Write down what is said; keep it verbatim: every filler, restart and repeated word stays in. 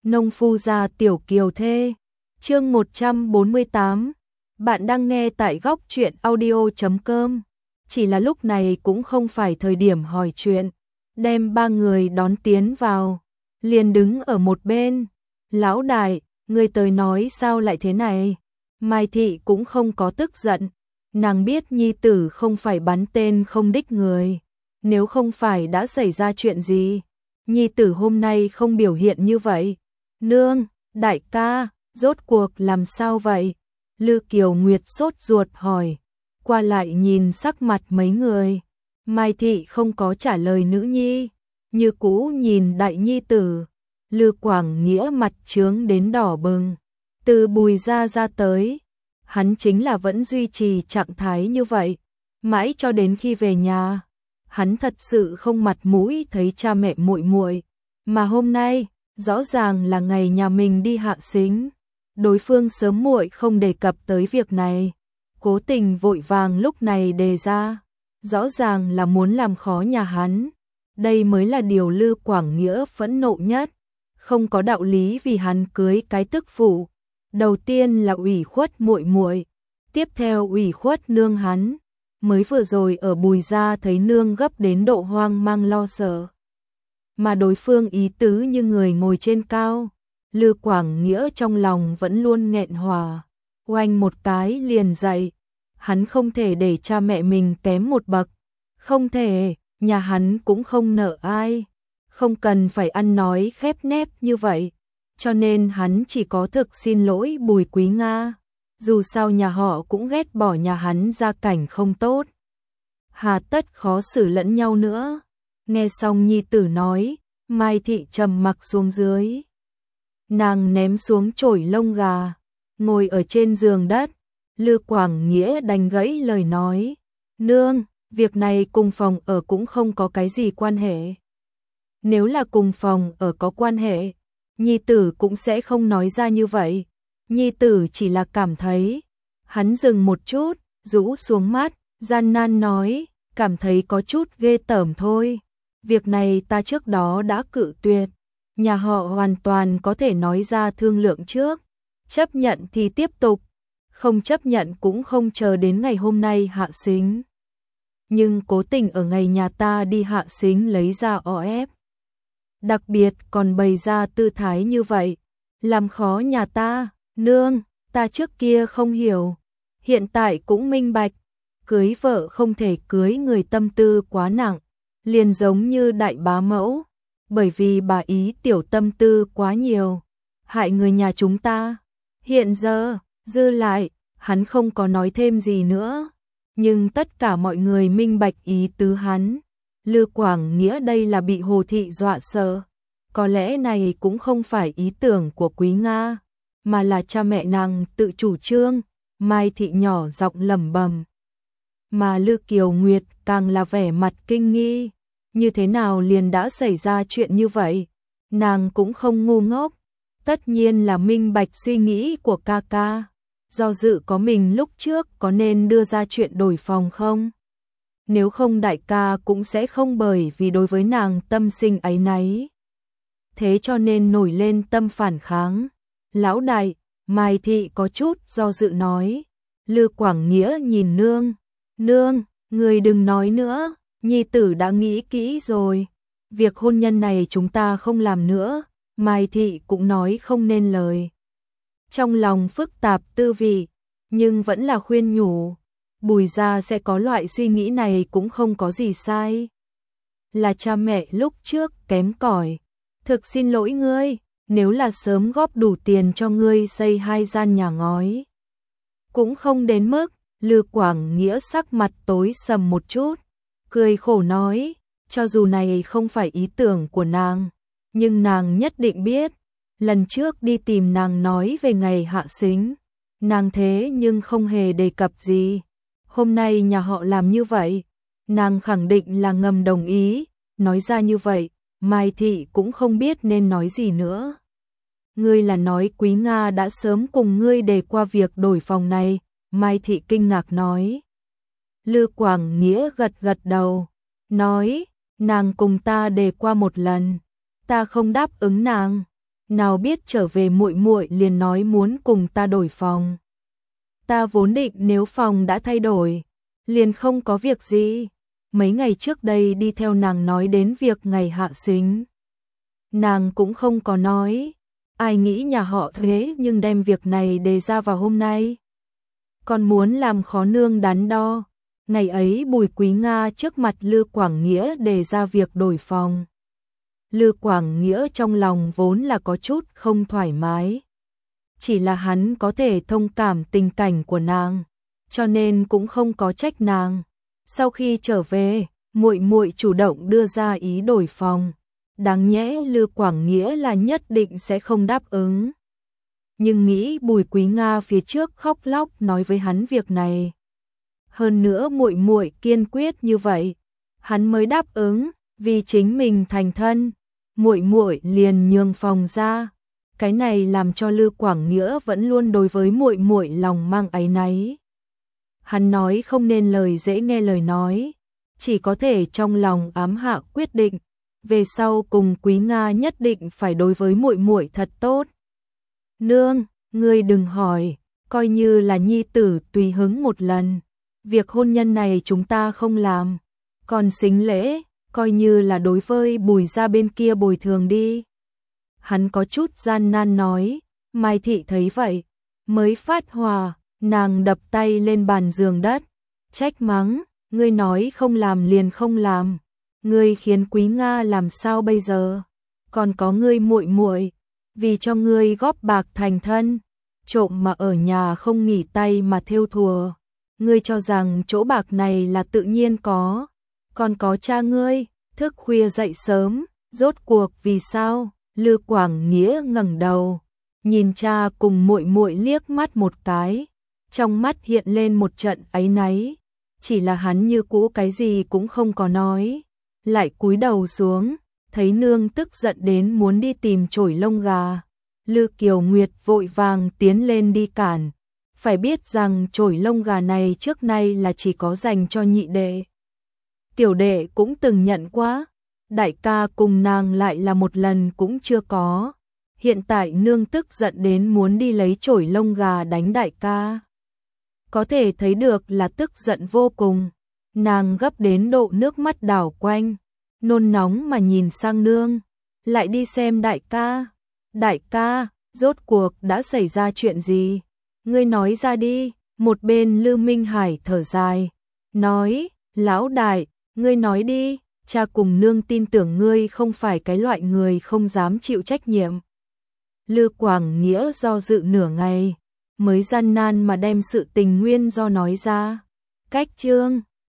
Nông phu gia tiểu kiều thê. Chương một trăm bốn mươi tám. Bạn đang nghe tại góc truyện audio chấm com. Chỉ là lúc này cũng không phải thời điểm hỏi chuyện, đem ba người đón tiến vào, liền đứng ở một bên. Lão đại, người tới nói sao lại thế này? Mai Thị cũng không có tức giận, nàng biết nhi tử không phải bắn tên không đích người, nếu không phải đã xảy ra chuyện gì, nhi tử hôm nay không biểu hiện như vậy. Nương, đại ca, rốt cuộc làm sao vậy? Lư Kiều Nguyệt sốt ruột hỏi, qua lại nhìn sắc mặt mấy người. Mai Thị không có trả lời nữ nhi, như cũ nhìn đại nhi tử. Lư Quảng Nghĩa mặt trướng đến đỏ bừng, từ Bùi gia ra tới, hắn chính là vẫn duy trì trạng thái như vậy, mãi cho đến khi về nhà, hắn thật sự không mặt mũi thấy cha mẹ muội muội, mà hôm nay, rõ ràng là ngày nhà mình đi hạ sính, đối phương sớm muội không đề cập tới việc này, cố tình vội vàng lúc này đề ra, rõ ràng là muốn làm khó nhà hắn, đây mới là điều Lư Quảng Nghĩa phẫn nộ nhất. Không có đạo lý vì hắn cưới cái tức phụ, đầu tiên là ủy khuất muội muội, tiếp theo ủy khuất nương hắn, mới vừa rồi ở Bùi gia thấy nương gấp đến độ hoang mang lo sợ. Mà đối phương ý tứ như người ngồi trên cao, Lư Quảng Nghĩa trong lòng vẫn luôn nghẹn hòa, oanh một cái liền dậy, hắn không thể để cha mẹ mình kém một bậc, không thể, nhà hắn cũng không nợ ai. Không cần phải ăn nói khép nép như vậy, cho nên hắn chỉ có thực xin lỗi Bùi Quý Nga, dù sao nhà họ cũng ghét bỏ nhà hắn gia cảnh không tốt. Hà tất khó xử lẫn nhau nữa. Nghe xong nhi tử nói, Mai Thị trầm mặc xuống dưới. Nàng ném xuống chổi lông gà, ngồi ở trên giường đất, Lư Quảng Nghĩa đành gãy lời nói, nương, việc này cùng phòng ở cũng không có cái gì quan hệ. Nếu là cùng phòng ở có quan hệ, nhi tử cũng sẽ không nói ra như vậy. Nhi tử chỉ là cảm thấy, hắn dừng một chút, rũ xuống mắt, gian nan nói, cảm thấy có chút ghê tởm thôi. Việc này ta trước đó đã cự tuyệt, nhà họ hoàn toàn có thể nói ra thương lượng trước, chấp nhận thì tiếp tục, không chấp nhận cũng không chờ đến ngày hôm nay hạ sính. Nhưng cố tình ở ngày nhà ta đi hạ sính lấy ra o ép. Đặc biệt còn bày ra tư thái như vậy, làm khó nhà ta, nương, ta trước kia không hiểu, hiện tại cũng minh bạch, cưới vợ không thể cưới người tâm tư quá nặng, liền giống như đại bá mẫu, bởi vì bà ý tiểu tâm tư quá nhiều, hại người nhà chúng ta. Hiện giờ, dư lại, hắn không có nói thêm gì nữa, nhưng tất cả mọi người minh bạch ý tứ hắn. Lư Quảng Nghĩa đây là bị Hồ Thị dọa sợ, có lẽ này cũng không phải ý tưởng của Quý Nga, mà là cha mẹ nàng tự chủ trương, Mai Thị nhỏ giọng lẩm bẩm. Mà Lư Kiều Nguyệt càng là vẻ mặt kinh nghi, như thế nào liền đã xảy ra chuyện như vậy, nàng cũng không ngu ngốc, tất nhiên là minh bạch suy nghĩ của ca ca, do dự có mình lúc trước có nên đưa ra chuyện đổi phòng không? Nếu không đại ca cũng sẽ không bởi vì đối với nàng tâm sinh áy náy. Thế cho nên nổi lên tâm phản kháng. Lão đại, Mai Thị có chút do dự nói. Lư Quảng Nghĩa nhìn nương. Nương, người đừng nói nữa, nhi tử đã nghĩ kỹ rồi. Việc hôn nhân này chúng ta không làm nữa. Mai Thị cũng nói không nên lời. Trong lòng phức tạp tư vị, nhưng vẫn là khuyên nhủ. Bùi gia sẽ có loại suy nghĩ này cũng không có gì sai. Là cha mẹ lúc trước kém cỏi. Thực xin lỗi ngươi, nếu là sớm góp đủ tiền cho ngươi xây hai gian nhà ngói. Cũng không đến mức, Lư Quảng Nghĩa sắc mặt tối sầm một chút, cười khổ nói, cho dù này không phải ý tưởng của nàng, nhưng nàng nhất định biết, lần trước đi tìm nàng nói về ngày hạ sính, nàng thế nhưng không hề đề cập gì. Hôm nay nhà họ làm như vậy, nàng khẳng định là ngầm đồng ý, nói ra như vậy, Mai Thị cũng không biết nên nói gì nữa. Ngươi là nói Quý Nga đã sớm cùng ngươi đề qua việc đổi phòng này, Mai Thị kinh ngạc nói. Lư Quảng Nghĩa gật gật đầu, nói, nàng cùng ta đề qua một lần, ta không đáp ứng nàng, nào biết trở về muội muội liền nói muốn cùng ta đổi phòng. Ta vốn định nếu phòng đã thay đổi, liền không có việc gì. Mấy ngày trước đây đi theo nàng nói đến việc ngày hạ sinh. Nàng cũng không có nói, ai nghĩ nhà họ thế nhưng đem việc này đề ra vào hôm nay. Còn muốn làm khó nương đắn đo. Ngày ấy Bùi Quý Nga trước mặt Lư Quảng Nghĩa đề ra việc đổi phòng. Lư Quảng Nghĩa trong lòng vốn là có chút không thoải mái. Chỉ là hắn có thể thông cảm tình cảnh của nàng, cho nên cũng không có trách nàng. Sau khi trở về, muội muội chủ động đưa ra ý đổi phòng. Đáng nhẽ Lư Quảng Nghĩa là nhất định sẽ không đáp ứng. Nhưng nghĩ Bùi Quý Nga phía trước khóc lóc nói với hắn việc này. Hơn nữa muội muội kiên quyết như vậy, hắn mới đáp ứng, vì chính mình thành thân, muội muội liền nhường phòng ra. Cái này làm cho Lư Quảng Nghĩa vẫn luôn đối với muội muội lòng mang áy náy. Hắn nói không nên lời dễ nghe lời nói, chỉ có thể trong lòng ám hạ quyết định, về sau cùng Quý Nga nhất định phải đối với muội muội thật tốt. Nương, ngươi đừng hỏi, coi như là nhi tử tùy hứng một lần, việc hôn nhân này chúng ta không làm, còn sính lễ, coi như là đối với Bùi gia bên kia bồi thường đi. Hắn có chút gian nan nói, Mai Thị thấy vậy, mới phát hòa, nàng đập tay lên bàn giường đất, trách mắng, ngươi nói không làm liền không làm, ngươi khiến Quý Nga làm sao bây giờ? Còn có ngươi muội muội, vì cho ngươi góp bạc thành thân, trộm mà ở nhà không nghỉ tay mà thêu thùa, ngươi cho rằng chỗ bạc này là tự nhiên có, còn có cha ngươi, thức khuya dậy sớm, rốt cuộc vì sao? Lư Quảng Nghĩa ngẩng đầu, nhìn cha cùng muội muội liếc mắt một cái, trong mắt hiện lên một trận áy náy, chỉ là hắn như cũ cái gì cũng không có nói, lại cúi đầu xuống, thấy nương tức giận đến muốn đi tìm chổi lông gà. Lư Kiều Nguyệt vội vàng tiến lên đi cản, phải biết rằng chổi lông gà này trước nay là chỉ có dành cho nhị đệ. Tiểu đệ cũng từng nhận quá, đại ca cùng nàng lại là một lần cũng chưa có. Hiện tại nương tức giận đến muốn đi lấy chổi lông gà đánh đại ca. Có thể thấy được là tức giận vô cùng, nàng gấp đến độ nước mắt đảo quanh, nôn nóng mà nhìn sang nương, lại đi xem đại ca. Đại ca, rốt cuộc đã xảy ra chuyện gì? Ngươi nói ra đi. Một bên Lư Minh Hải thở dài, nói, lão đại, ngươi nói đi, cha cùng nương tin tưởng ngươi không phải cái loại người không dám chịu trách nhiệm. Lư Quảng Nghĩa do dự nửa ngày, mới gian nan mà đem sự tình nguyên do nói ra. Cách chương